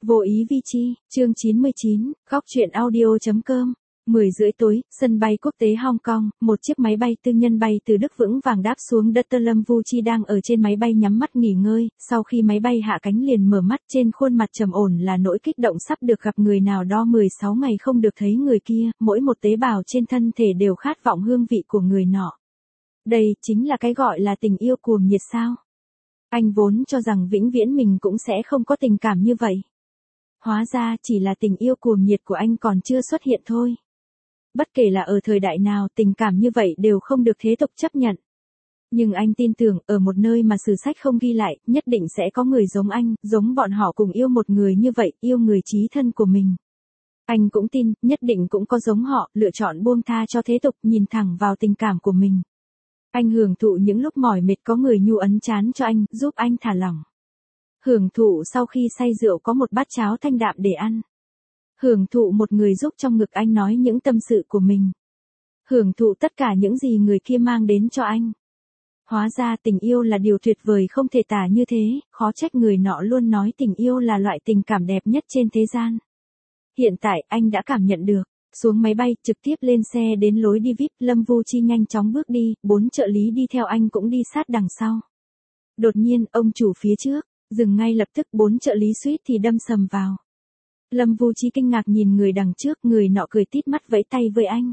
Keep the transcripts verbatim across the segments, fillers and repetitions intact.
Vô ý vi chi, chương chín mươi chín, góc truyện audio.com. mười rưỡi tối, sân bay quốc tế Hong Kong, một chiếc máy bay tư nhân bay từ Đức vững vàng đáp xuống đất. Lâm Vu Chi đang ở trên máy bay nhắm mắt nghỉ ngơi, sau khi máy bay hạ cánh liền mở mắt, trên khuôn mặt trầm ổn là nỗi kích động sắp được gặp người nào đó mười sáu ngày không được thấy người kia, mỗi một tế bào trên thân thể đều khát vọng hương vị của người nọ. Đây chính là cái gọi là tình yêu cuồng nhiệt sao? Anh vốn cho rằng vĩnh viễn mình cũng sẽ không có tình cảm như vậy. Hóa ra chỉ là tình yêu cuồng nhiệt của anh còn chưa xuất hiện thôi. Bất kể là ở thời đại nào, tình cảm như vậy đều không được thế tục chấp nhận. Nhưng anh tin tưởng, ở một nơi mà sử sách không ghi lại, nhất định sẽ có người giống anh, giống bọn họ cùng yêu một người như vậy, yêu người chí thân của mình. Anh cũng tin, nhất định cũng có giống họ, lựa chọn buông tha cho thế tục, nhìn thẳng vào tình cảm của mình. Anh hưởng thụ những lúc mỏi mệt có người nhu ấn trán cho anh, giúp anh thả lỏng. Hưởng thụ sau khi say rượu có một bát cháo thanh đạm để ăn. Hưởng thụ một người giúp trong ngực anh nói những tâm sự của mình. Hưởng thụ tất cả những gì người kia mang đến cho anh. Hóa ra tình yêu là điều tuyệt vời không thể tả như thế, khó trách người nọ luôn nói tình yêu là loại tình cảm đẹp nhất trên thế gian. Hiện tại anh đã cảm nhận được. Xuống máy bay, trực tiếp lên xe đến lối đi vi ai pi, Lâm Vu Chi nhanh chóng bước đi, bốn trợ lý đi theo anh cũng đi sát đằng sau. Đột nhiên, ông chủ phía trước, dừng ngay lập tức, bốn trợ lý suýt thì đâm sầm vào. Lâm Vu Chi kinh ngạc nhìn người đằng trước, người nọ cười tít mắt vẫy tay với anh.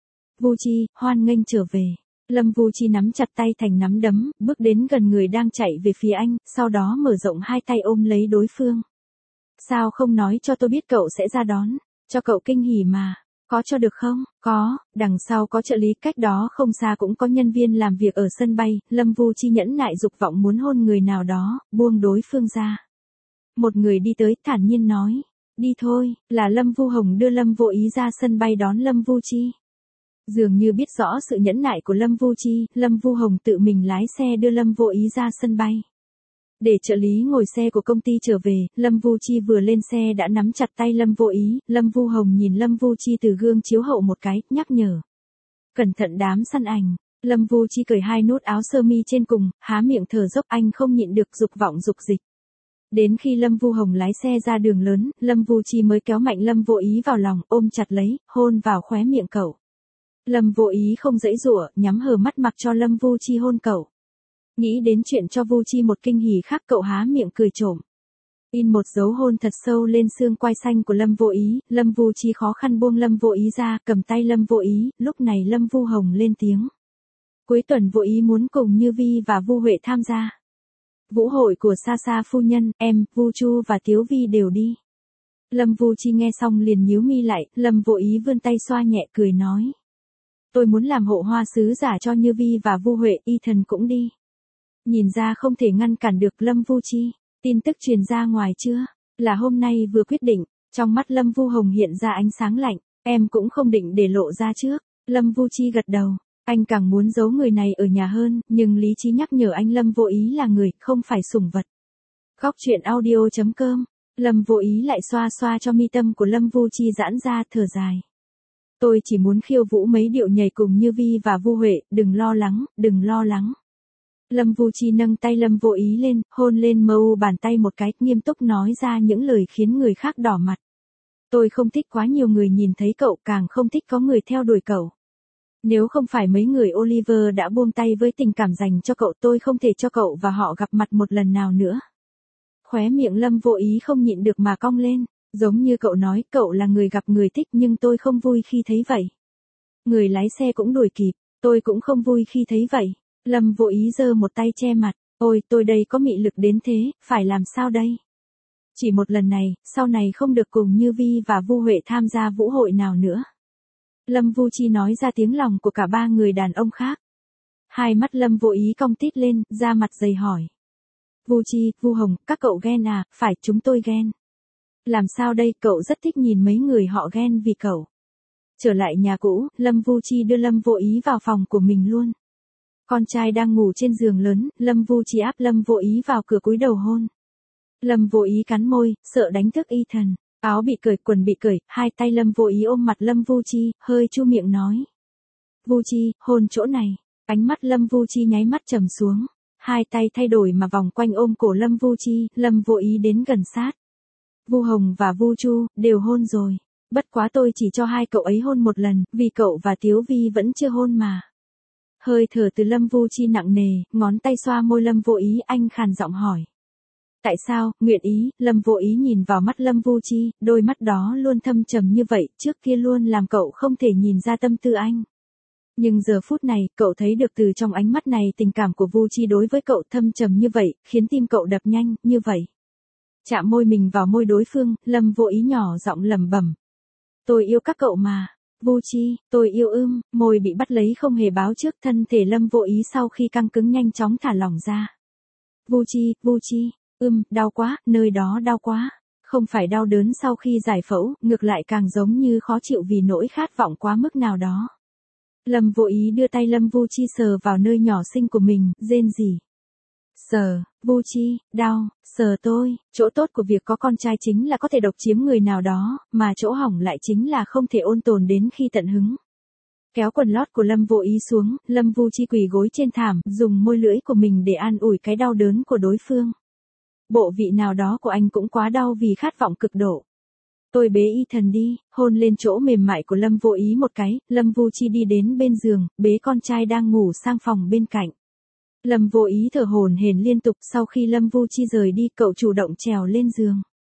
Vu Chi, hoan nghênh trở về. Lâm Vu Chi nắm chặt tay thành nắm đấm, bước đến gần người đang chạy về phía anh, sau đó mở rộng hai tay ôm lấy đối phương. Sao không nói cho tôi biết cậu sẽ ra đón, cho cậu kinh hỉ mà. Có cho được không? Có, đằng sau có trợ lý, cách đó không xa cũng có nhân viên làm việc ở sân bay. Lâm Vu Chi nhẫn nại dục vọng muốn hôn người nào đó, buông đối phương ra. Một người đi tới, thản nhiên nói, đi thôi, là Lâm Vu Hồng đưa Lâm Vô Ý ra sân bay đón Lâm Vu Chi. Dường như biết rõ sự nhẫn nại của Lâm Vu Chi, Lâm Vu Hồng tự mình lái xe đưa Lâm Vô Ý ra sân bay. Để trợ lý ngồi xe của công ty trở về, Lâm Vu Chi vừa lên xe đã nắm chặt tay Lâm Vô Ý. Lâm Vu Hồng nhìn Lâm Vu Chi từ gương chiếu hậu một cái, nhắc nhở. Cẩn thận đám săn ảnh. Lâm Vu Chi cởi hai nút áo sơ mi trên cùng, há miệng thở dốc, anh không nhịn được dục vọng dục dịch. Đến khi Lâm Vu Hồng lái xe ra đường lớn, Lâm Vu Chi mới kéo mạnh Lâm Vô Ý vào lòng, ôm chặt lấy, hôn vào khóe miệng cậu. Lâm Vô Ý không giãy giụa, nhắm hờ mắt mặc cho Lâm Vu Chi hôn cậu. Nghĩ đến chuyện cho Vu Chi một kinh hỉ khác, cậu há miệng cười trộm. In một dấu hôn thật sâu lên xương quai xanh của Lâm Vô Ý, Lâm Vu Chi khó khăn buông Lâm Vô Ý ra, cầm tay Lâm Vô Ý, lúc này Lâm Vu Hồng lên tiếng. Cuối tuần Vô Ý muốn cùng Như Vi và Vu Huệ tham gia vũ hội của Sa Sa phu nhân, em, Vu Chu và Tiếu Vi đều đi. Lâm Vu Chi nghe xong liền nhíu mi lại, Lâm Vô Ý vươn tay xoa nhẹ cười nói. Tôi muốn làm hộ hoa sứ giả cho Như Vi và Vu Huệ, Y Thần cũng đi. Nhìn ra không thể ngăn cản được Lâm Vu Chi, tin tức truyền ra ngoài chưa? Là hôm nay vừa quyết định, trong mắt Lâm Vu Hồng hiện ra ánh sáng lạnh, em cũng không định để lộ ra trước. Lâm Vu Chi gật đầu, anh càng muốn giấu người này ở nhà hơn, nhưng lý trí nhắc nhở anh Lâm Vô Ý là người, không phải sủng vật. Góc truyện audio.com, Lâm Vô Ý lại xoa xoa cho mi tâm của Lâm Vu Chi giãn ra, thở dài. Tôi chỉ muốn khiêu vũ mấy điệu nhảy cùng Như Vi và Vu Huệ, đừng lo lắng, đừng lo lắng. Lâm Vu Chi nâng tay Lâm Vô Ý lên, hôn lên mờ u bàn tay một cái, nghiêm túc nói ra những lời khiến người khác đỏ mặt. Tôi không thích quá nhiều người nhìn thấy cậu, càng không thích có người theo đuổi cậu. Nếu không phải mấy người Oliver đã buông tay với tình cảm dành cho cậu, tôi không thể cho cậu và họ gặp mặt một lần nào nữa. Khóe miệng Lâm Vô Ý không nhịn được mà cong lên, giống như cậu nói, cậu là người gặp người thích nhưng tôi không vui khi thấy vậy. Người lái xe cũng đuổi kịp, tôi cũng không vui khi thấy vậy. Lâm Vô Ý giơ một tay che mặt, ôi tôi đây có mị lực đến thế, phải làm sao đây? Chỉ một lần này, sau này không được cùng Như Vi và Vu Huệ tham gia vũ hội nào nữa. Lâm Vu Chi nói ra tiếng lòng của cả ba người đàn ông khác. Hai mắt Lâm Vô Ý cong tít lên, da mặt dày hỏi. Vu Chi, Vu Hồng, các cậu ghen à? Phải, chúng tôi ghen. Làm sao đây, cậu rất thích nhìn mấy người họ ghen vì cậu. Trở lại nhà cũ, Lâm Vu Chi đưa Lâm Vô Ý vào phòng của mình luôn. Con trai đang ngủ trên giường lớn, Lâm Vu Chi áp Lâm Vô Ý vào cửa cúi đầu hôn. Lâm Vô Ý cắn môi, sợ đánh thức Y Thần. Áo bị cởi, quần bị cởi, hai tay Lâm Vô Ý ôm mặt Lâm Vu Chi, hơi chu miệng nói. Vu Chi, hôn chỗ này. Ánh mắt Lâm Vu Chi nháy mắt trầm xuống. Hai tay thay đổi mà vòng quanh ôm cổ Lâm Vu Chi, Lâm Vô Ý đến gần sát. Vu Hồng và Vu Chu đều hôn rồi. Bất quá tôi chỉ cho hai cậu ấy hôn một lần, vì cậu và Tiếu Vi vẫn chưa hôn mà. Hơi thở từ Lâm Vu Chi nặng nề, ngón tay xoa môi Lâm Vô Ý, anh khàn giọng hỏi. Tại sao, nguyện ý? Lâm Vô Ý nhìn vào mắt Lâm Vu Chi, đôi mắt đó luôn thâm trầm như vậy, trước kia luôn làm cậu không thể nhìn ra tâm tư anh. Nhưng giờ phút này, cậu thấy được từ trong ánh mắt này tình cảm của Vu Chi đối với cậu thâm trầm như vậy, khiến tim cậu đập nhanh, như vậy. Chạm môi mình vào môi đối phương, Lâm Vô Ý nhỏ giọng lẩm bẩm. Tôi yêu các cậu mà. Vu Chi, tôi yêu ưm, môi bị bắt lấy không hề báo trước, thân thể Lâm Vô Ý sau khi căng cứng nhanh chóng thả lỏng ra. Vu Chi, Vu Chi, ưm, đau quá, nơi đó đau quá. Không phải đau đớn sau khi giải phẫu, ngược lại càng giống như khó chịu vì nỗi khát vọng quá mức nào đó. Lâm Vô Ý đưa tay Lâm Vu Chi sờ vào nơi nhỏ xinh của mình, rên rỉ. Sờ, Vu Chi, đau, sờ tôi, chỗ tốt của việc có con trai chính là có thể độc chiếm người nào đó, mà chỗ hỏng lại chính là không thể ôn tồn đến khi tận hứng. Kéo quần lót của Lâm Vô Ý xuống, Lâm Vu Chi quỳ gối trên thảm, dùng môi lưỡi của mình để an ủi cái đau đớn của đối phương. Bộ vị nào đó của anh cũng quá đau vì khát vọng cực độ. Tôi bế Y Thần đi, hôn lên chỗ mềm mại của Lâm Vô Ý một cái, Lâm Vu Chi đi đến bên giường, bế con trai đang ngủ sang phòng bên cạnh. Lâm Vô Ý thở hổn hển liên tục, sau khi Lâm Vu Chi rời đi, cậu chủ động trèo lên giường.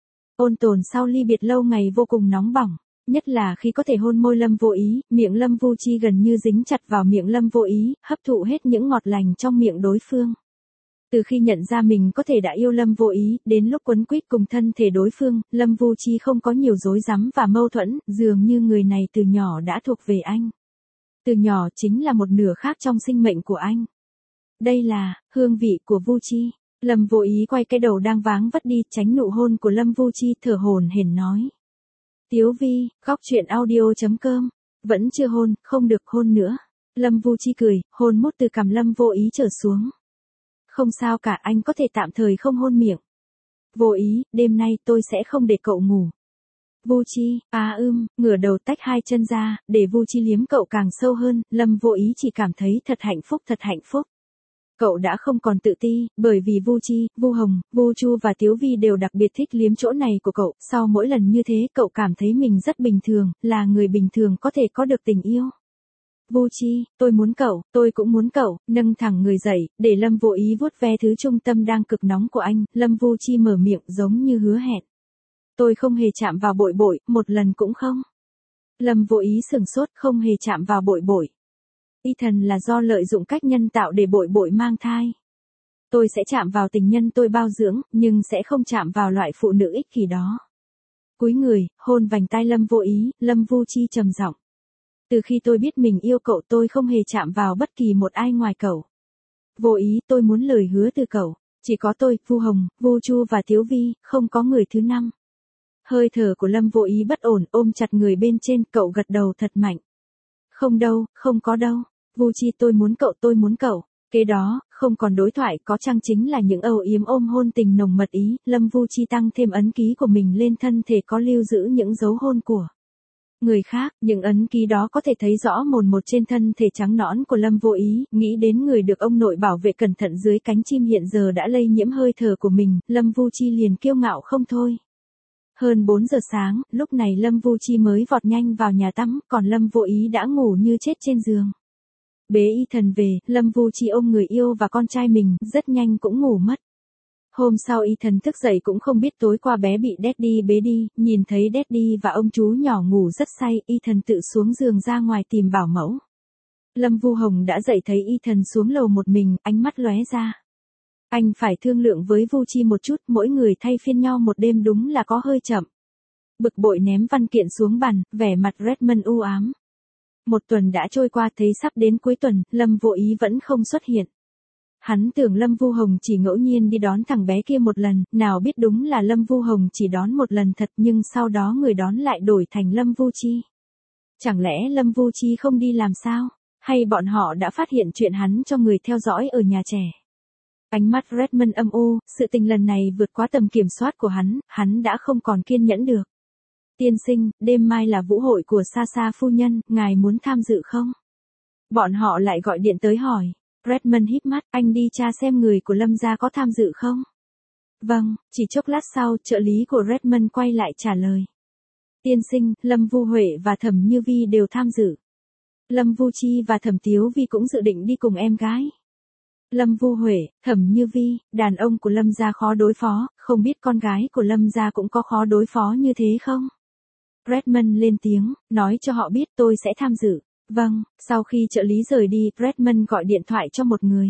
Ôn tồn sau ly biệt lâu ngày vô cùng nóng bỏng, nhất là khi có thể hôn môi Lâm Vô Ý, miệng Lâm Vu Chi gần như dính chặt vào miệng Lâm Vô Ý, hấp thụ hết những ngọt lành trong miệng đối phương. Từ khi nhận ra mình có thể đã yêu Lâm Vô Ý, đến lúc quấn quýt cùng thân thể đối phương, Lâm Vu Chi không có nhiều rối rắm và mâu thuẫn, dường như người này từ nhỏ đã thuộc về anh. Từ nhỏ chính là một nửa khác trong sinh mệnh của anh. Đây là hương vị của Vu Chi. Lâm Vô Ý quay cái đầu đang váng vất đi, tránh nụ hôn của Lâm Vu Chi, thở hổn hển nói. Tiếu Vi, khóc chuyện audio chấm com. Vẫn chưa hôn, không được hôn nữa. Lâm Vu Chi cười, hôn mút từ cằm Lâm Vô Ý trở xuống. Không sao cả, anh có thể tạm thời không hôn miệng. Vô Ý, đêm nay tôi sẽ không để cậu ngủ. Vu Chi, à ưm, ngửa đầu tách hai chân ra, để Vu Chi liếm cậu càng sâu hơn, Lâm Vô Ý chỉ cảm thấy thật hạnh phúc, thật hạnh phúc. Cậu đã không còn tự ti, bởi vì Vu Chi, Vu Hồng, Vu Chu và Tiếu Vi đều đặc biệt thích liếm chỗ này của cậu, sau mỗi lần như thế cậu cảm thấy mình rất bình thường, là người bình thường có thể có được tình yêu. Vu Chi, tôi muốn cậu, tôi cũng muốn cậu, nâng thẳng người dậy, để Lâm Vô Ý vuốt ve thứ trung tâm đang cực nóng của anh, Lâm Vu Chi mở miệng giống như hứa hẹn. Tôi không hề chạm vào bội bội, một lần cũng không. Lâm Vô Ý sửng sốt, không hề chạm vào bội bội. Y Thần là do lợi dụng cách nhân tạo để bội bội mang thai. Tôi sẽ chạm vào tình nhân tôi bao dưỡng, nhưng sẽ không chạm vào loại phụ nữ ích kỷ đó. Cúi người, hôn vành tai Lâm Vô Ý, Lâm Vu Chi trầm giọng. Từ khi tôi biết mình yêu cậu tôi không hề chạm vào bất kỳ một ai ngoài cậu. Vô Ý, tôi muốn lời hứa từ cậu. Chỉ có tôi, Vu Hồng, Vu Chu và Tiếu Vi, không có người thứ năm. Hơi thở của Lâm Vô Ý bất ổn, ôm chặt người bên trên, cậu gật đầu thật mạnh. Không đâu, không có đâu. Vu Chi, tôi muốn cậu, tôi muốn cậu. Kế đó, không còn đối thoại, có chăng chính là những âu yếm ôm hôn tình nồng mật ý, Lâm Vu Chi tăng thêm ấn ký của mình lên thân thể có lưu giữ những dấu hôn của người khác, những ấn ký đó có thể thấy rõ mồn một trên thân thể trắng nõn của Lâm Vô Ý, nghĩ đến người được ông nội bảo vệ cẩn thận dưới cánh chim hiện giờ đã lây nhiễm hơi thở của mình, Lâm Vu Chi liền kiêu ngạo không thôi. Hơn bốn giờ sáng, lúc này Lâm Vu Chi mới vọt nhanh vào nhà tắm, còn Lâm Vô Ý đã ngủ như chết trên giường. Bế Y Thần về, Lâm Vu Chi ôm người yêu và con trai mình, rất nhanh cũng ngủ mất. Hôm sau Y Thần thức dậy cũng không biết tối qua bé bị Daddy bế đi, nhìn thấy Daddy và ông chú nhỏ ngủ rất say, Y Thần tự xuống giường ra ngoài tìm bảo mẫu. Lâm Vu Hồng đã dậy thấy Y Thần xuống lầu một mình, ánh mắt lóe ra. Anh phải thương lượng với Vu Chi một chút, mỗi người thay phiên nhau một đêm đúng là có hơi chậm. Bực bội ném văn kiện xuống bàn, vẻ mặt Redmond u ám. Một tuần đã trôi qua, thấy sắp đến cuối tuần, Lâm Vô Ý vẫn không xuất hiện. Hắn tưởng Lâm Vu Hồng chỉ ngẫu nhiên đi đón thằng bé kia một lần, nào biết đúng là Lâm Vu Hồng chỉ đón một lần thật, nhưng sau đó người đón lại đổi thành Lâm Vu Chi. Chẳng lẽ Lâm Vu Chi không đi làm sao? Hay bọn họ đã phát hiện chuyện hắn cho người theo dõi ở nhà trẻ? Ánh mắt Redmond âm u, sự tình lần này vượt quá tầm kiểm soát của hắn, hắn đã không còn kiên nhẫn được. Tiên sinh, đêm mai là vũ hội của Sa Sa phu nhân, ngài muốn tham dự không? Bọn họ lại gọi điện tới hỏi. Redmond híp mắt, anh đi tra xem người của Lâm gia có tham dự không? Vâng, chỉ chốc lát sau, trợ lý của Redmond quay lại trả lời. Tiên sinh, Lâm Vu Huệ và Thẩm Như Vi đều tham dự. Lâm Vu Chi và Thẩm Tiếu Vi cũng dự định đi cùng em gái. Lâm Vu Huệ, Thẩm Như Vi, đàn ông của Lâm gia khó đối phó, không biết con gái của Lâm gia cũng có khó đối phó như thế không? Redmond lên tiếng, nói cho họ biết tôi sẽ tham dự. Vâng, sau khi trợ lý rời đi, Redmond gọi điện thoại cho một người.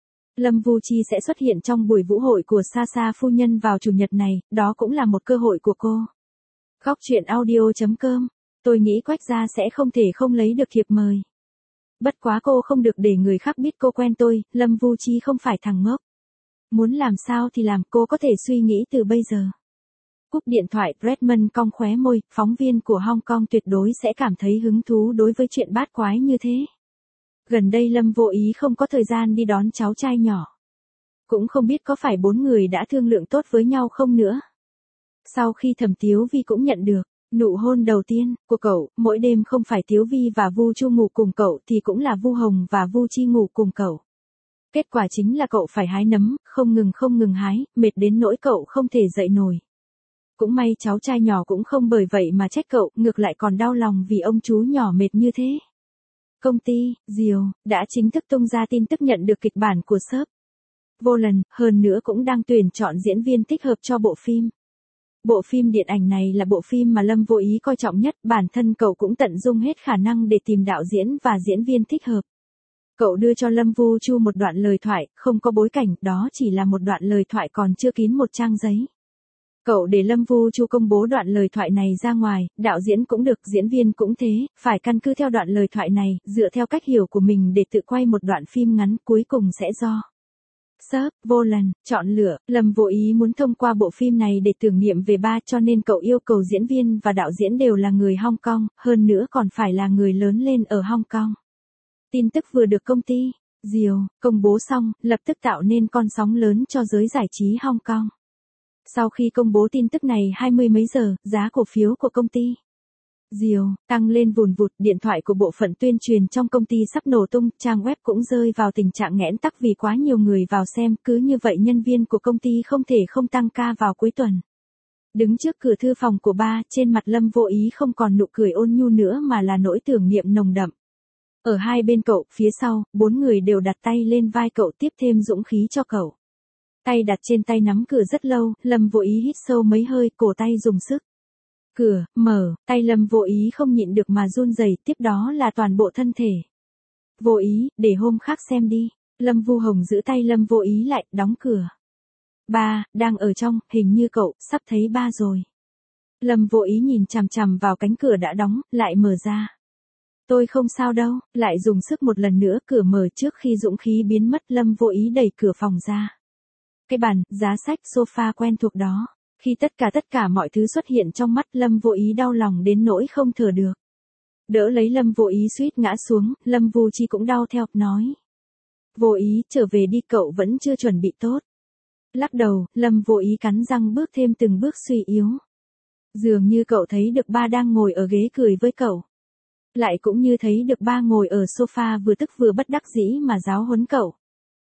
Lâm Vu Chi sẽ xuất hiện trong buổi vũ hội của Sa Sa phu nhân vào chủ nhật này, đó cũng là một cơ hội của cô. Góc truyện audio chấm com, tôi nghĩ Quách gia sẽ không thể không lấy được thiệp mời. Bất quá cô không được để người khác biết cô quen tôi, Lâm Vu Chi không phải thằng ngốc. Muốn làm sao thì làm, cô có thể suy nghĩ từ bây giờ. Cúp điện thoại, Redmond cong khóe môi, phóng viên của Hong Kong tuyệt đối sẽ cảm thấy hứng thú đối với chuyện bát quái như thế. Gần đây Lâm Vô Ý không có thời gian đi đón cháu trai nhỏ. Cũng không biết có phải bốn người đã thương lượng tốt với nhau không nữa. Sau khi Thẩm Tiếu Vi cũng nhận được nụ hôn đầu tiên của cậu, mỗi đêm không phải Tiếu Vi và Vu Chu ngủ cùng cậu thì cũng là Vu Hồng và Vu Chi ngủ cùng cậu. Kết quả chính là cậu phải hái nấm, không ngừng không ngừng hái, mệt đến nỗi cậu không thể dậy nổi. Cũng may cháu trai nhỏ cũng không bởi vậy mà trách cậu, ngược lại còn đau lòng vì ông chú nhỏ mệt như thế. Công ty, Diều, đã chính thức tung ra tin tức nhận được kịch bản của Sớp Vô Lần, hơn nữa cũng đang tuyển chọn diễn viên thích hợp cho bộ phim. Bộ phim điện ảnh này là bộ phim mà Lâm Vô Ý coi trọng nhất, bản thân cậu cũng tận dung hết khả năng để tìm đạo diễn và diễn viên thích hợp. Cậu đưa cho Lâm Vu Chu một đoạn lời thoại, không có bối cảnh, đó chỉ là một đoạn lời thoại còn chưa kín một trang giấy. Cậu để Lâm Vu Chu công bố đoạn lời thoại này ra ngoài, đạo diễn cũng được, diễn viên cũng thế, phải căn cứ theo đoạn lời thoại này, dựa theo cách hiểu của mình để tự quay một đoạn phim ngắn, cuối cùng sẽ do Sớp Vô Lần chọn lựa. Lâm Vô Ý muốn thông qua bộ phim này để tưởng niệm về ba, cho nên cậu yêu cầu diễn viên và đạo diễn đều là người Hong Kong, hơn nữa còn phải là người lớn lên ở Hong Kong. Tin tức vừa được công ty Diều công bố xong, lập tức tạo nên con sóng lớn cho giới giải trí Hong Kong. Sau khi công bố tin tức này hai mươi mấy giờ, giá cổ phiếu của công ty Diều tăng lên vùn vụt, điện thoại của bộ phận tuyên truyền trong công ty sắp nổ tung, trang web cũng rơi vào tình trạng nghẽn tắc vì quá nhiều người vào xem, cứ như vậy nhân viên của công ty không thể không tăng ca vào cuối tuần. Đứng trước cửa thư phòng của ba, trên mặt Lâm Vô Ý không còn nụ cười ôn nhu nữa mà là nỗi tưởng niệm nồng đậm. Ở hai bên cậu, phía sau, bốn người đều đặt tay lên vai cậu tiếp thêm dũng khí cho cậu. Tay đặt trên tay nắm cửa rất lâu, Lâm Vô Ý hít sâu mấy hơi, cổ tay dùng sức. Cửa, mở, tay Lâm Vô Ý không nhịn được mà run rẩy, tiếp đó là toàn bộ thân thể. Vô Ý, để hôm khác xem đi. Lâm Vu Hồng giữ tay Lâm Vô Ý lại, đóng cửa. Ba, đang ở trong, hình như cậu, sắp thấy ba rồi. Lâm Vô Ý nhìn chằm chằm vào cánh cửa đã đóng, lại mở ra. Tôi không sao đâu, lại dùng sức một lần nữa, cửa mở trước khi dũng khí biến mất, Lâm Vô Ý đẩy cửa phòng ra. Cái bàn, giá sách, sofa quen thuộc đó. Khi tất cả tất cả mọi thứ xuất hiện trong mắt, Lâm Vô Ý đau lòng đến nỗi không thở được. Đỡ lấy Lâm Vô Ý suýt ngã xuống, Lâm Vu Chi cũng đau theo, nói. Vô Ý, trở về đi, cậu vẫn chưa chuẩn bị tốt. Lắc đầu, Lâm Vô Ý cắn răng bước thêm từng bước suy yếu. Dường như cậu thấy được ba đang ngồi ở ghế cười với cậu. Lại cũng như thấy được ba ngồi ở sofa vừa tức vừa bất đắc dĩ mà giáo huấn cậu.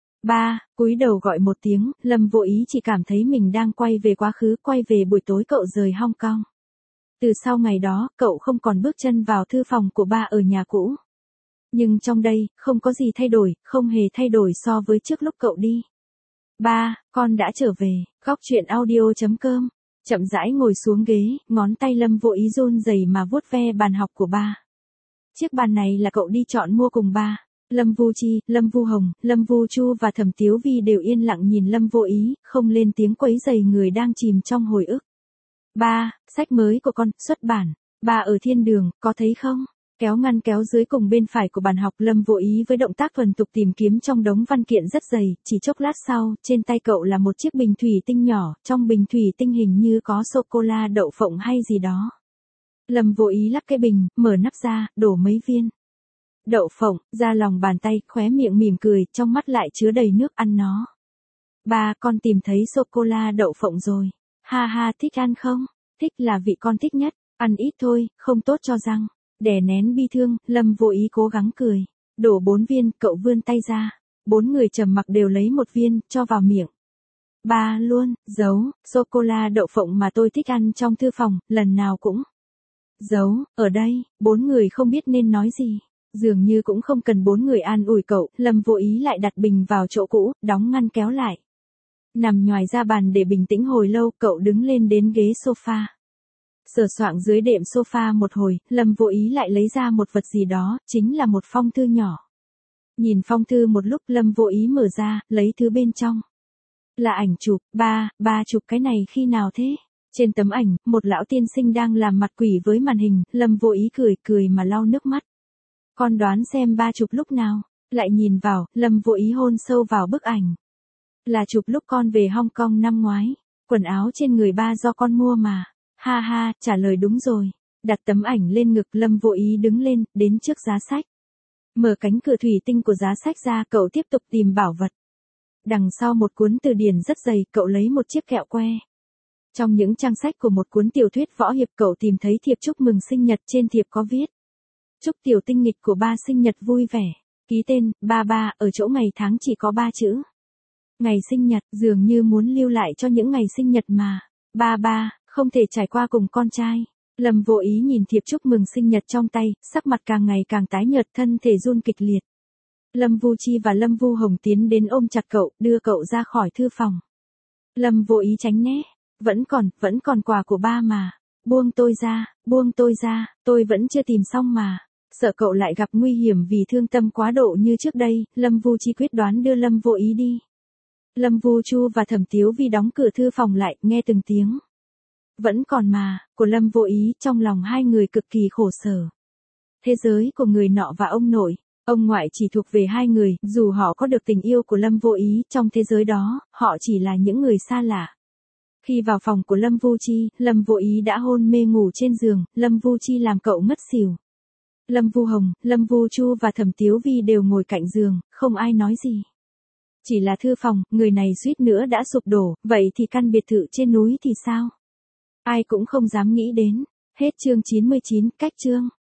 Ba, cúi đầu gọi một tiếng, Lâm Vô Ý chỉ cảm thấy mình đang quay về quá khứ, quay về buổi tối cậu rời Hong Kong. Từ sau ngày đó, cậu không còn bước chân vào thư phòng của ba ở nhà cũ. Nhưng trong đây, không có gì thay đổi, không hề thay đổi so với trước lúc cậu đi. Ba, con đã trở về. Góc truyện audio chấm com. Chậm rãi ngồi xuống ghế, ngón tay Lâm Vô Ý run rẩy mà vuốt ve bàn học của ba. Chiếc bàn này là cậu đi chọn mua cùng ba. Lâm Vu Chi, Lâm Vu Hồng, Lâm Vu Chu và Thẩm Tiếu Vi đều yên lặng nhìn Lâm Vô Ý, không lên tiếng quấy rầy người đang chìm trong hồi ức. Ba, sách mới của con, xuất bản. Ba ở thiên đường, có thấy không? Kéo ngăn kéo dưới cùng bên phải của bàn học, Lâm Vô Ý với động tác thuần thục tìm kiếm trong đống văn kiện rất dày, chỉ chốc lát sau, trên tay cậu là một chiếc bình thủy tinh nhỏ, trong bình thủy tinh hình như có sô-cô-la đậu phộng hay gì đó. Lâm Vô Ý lắc cái bình, mở nắp ra, đổ mấy viên đậu phộng ra lòng bàn tay, khóe miệng mỉm cười, trong mắt lại chứa đầy nước, ăn nó. Ba, con tìm thấy sô-cô-la đậu phộng rồi. Ha ha, thích ăn không? Thích là vị con thích nhất, ăn ít thôi, không tốt cho răng. Đè nén bi thương, Lâm Vô Ý cố gắng cười. Đổ bốn viên, cậu vươn tay ra. Bốn người trầm mặc đều lấy một viên, cho vào miệng. Ba luôn, giấu, sô-cô-la đậu phộng mà tôi thích ăn trong thư phòng, lần nào cũng giấu, ở đây, bốn người không biết nên nói gì. Dường như cũng không cần bốn người an ủi cậu, Lâm Vô Ý lại đặt bình vào chỗ cũ, đóng ngăn kéo lại. Nằm nhoài ra bàn để bình tĩnh hồi lâu, cậu đứng lên đến ghế sofa. Sờ soạng dưới đệm sofa một hồi, Lâm Vô Ý lại lấy ra một vật gì đó, chính là một phong thư nhỏ. Nhìn phong thư một lúc, Lâm Vô Ý mở ra, lấy thứ bên trong. Là ảnh chụp. Ba, ba chụp cái này khi nào thế? Trên tấm ảnh, một lão tiên sinh đang làm mặt quỷ với màn hình, Lâm Vô Ý cười cười mà lau nước mắt. Con đoán xem ba chụp lúc nào? Lại nhìn vào, Lâm Vô Ý hôn sâu vào bức ảnh. Là chụp lúc con về Hong Kong năm ngoái. Quần áo trên người ba do con mua mà. Ha ha, trả lời đúng rồi. Đặt tấm ảnh lên ngực, Lâm Vô Ý đứng lên, đến trước giá sách. Mở cánh cửa thủy tinh của giá sách ra, cậu tiếp tục tìm bảo vật. Đằng sau một cuốn từ điển rất dày, cậu lấy một chiếc kẹo que. Trong những trang sách của một cuốn tiểu thuyết võ hiệp, cậu tìm thấy thiệp chúc mừng sinh nhật, trên thiệp có viết. Chúc tiểu tinh nghịch của ba sinh nhật vui vẻ. Ký tên, ba ba, ở chỗ ngày tháng chỉ có ba chữ. Ngày sinh nhật, dường như muốn lưu lại cho những ngày sinh nhật mà. Ba ba, không thể trải qua cùng con trai. Lâm Vô Ý nhìn thiệp chúc mừng sinh nhật trong tay, sắc mặt càng ngày càng tái nhợt, thân thể run kịch liệt. Lâm Vu Chi và Lâm Vu Hồng tiến đến ôm chặt cậu, đưa cậu ra khỏi thư phòng. Lâm Vô Ý tránh né. Vẫn còn, vẫn còn quà của ba mà. Buông tôi ra, buông tôi ra, tôi vẫn chưa tìm xong mà. Sợ cậu lại gặp nguy hiểm vì thương tâm quá độ như trước đây, Lâm Vu Chi quyết đoán đưa Lâm Vô Ý đi. Lâm Vu Chu và Thẩm Tiếu Vi đóng cửa thư phòng lại, nghe từng tiếng. Vẫn còn mà, của Lâm Vô Ý, trong lòng hai người cực kỳ khổ sở. Thế giới của người nọ và ông nội, ông ngoại chỉ thuộc về hai người, dù họ có được tình yêu của Lâm Vô Ý, trong thế giới đó, họ chỉ là những người xa lạ. Khi vào phòng của Lâm Vu Chi, Lâm Vô Ý đã hôn mê ngủ trên giường, Lâm Vu Chi làm cậu ngất xỉu. Lâm Vu Hồng, Lâm Vu Chu và Thẩm Tiếu Vi đều ngồi cạnh giường, không ai nói gì. Chỉ là thư phòng, người này suýt nữa đã sụp đổ, vậy thì căn biệt thự trên núi thì sao? Ai cũng không dám nghĩ đến. Hết chương chín mươi chín, cách chương.